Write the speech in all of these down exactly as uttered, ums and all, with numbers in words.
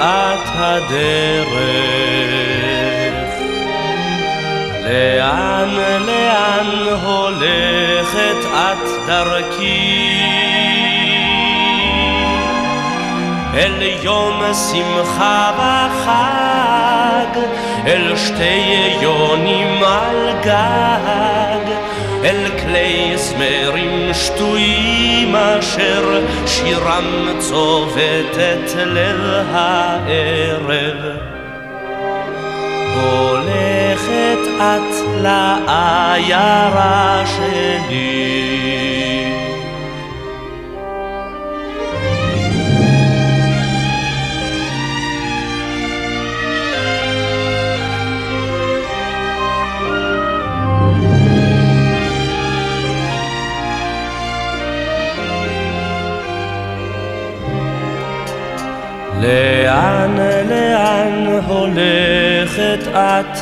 את הדרך. לאן, לאן הולכת את דרכי? אל יום שמחה וחג, אל שתי יונים על גג, אל כלי זמרים שטויים אשר שירם צובט את ליל הערב. הולכת את לעיירה שלי, לאן, לאן הולכת את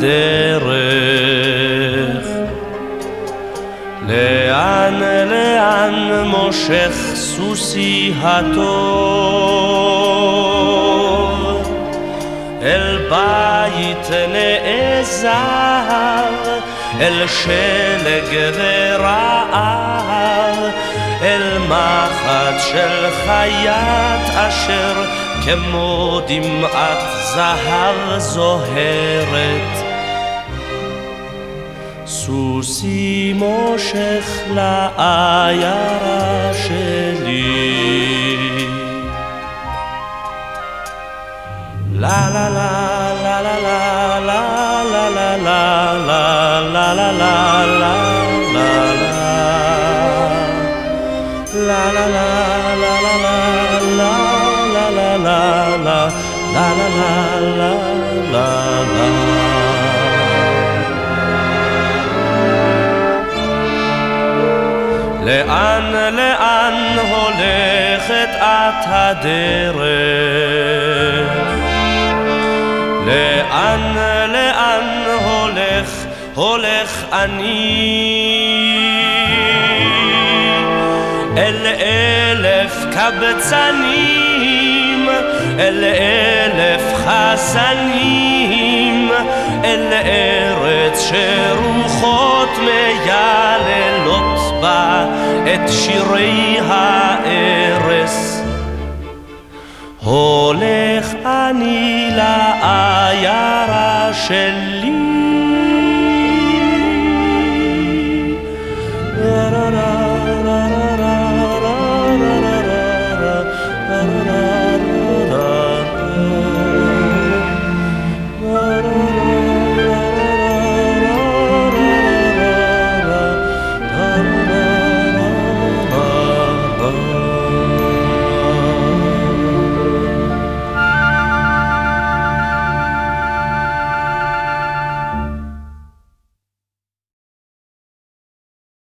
הדרך? לאן, לאן מושך סוסי הטוב? אל בית נעזר, אל שלג ורעב, אל מחט של חיית אשר כמו דמעת זהב זוהרת. סוסי מושך לעיירה שלי. לה לה לה לה לה לה לה לה לה לה לה לה לה לה La la la la la la la la la la la la la la la la. לאן, לאן הולכת את הדרך? לאן, לאן הולך, הולך אני? אל אלף קבצנים, אל אלף חסנים, אל ארץ שרוחות מייללות בה את שירי הארס. הולך אני לעיירה שלי.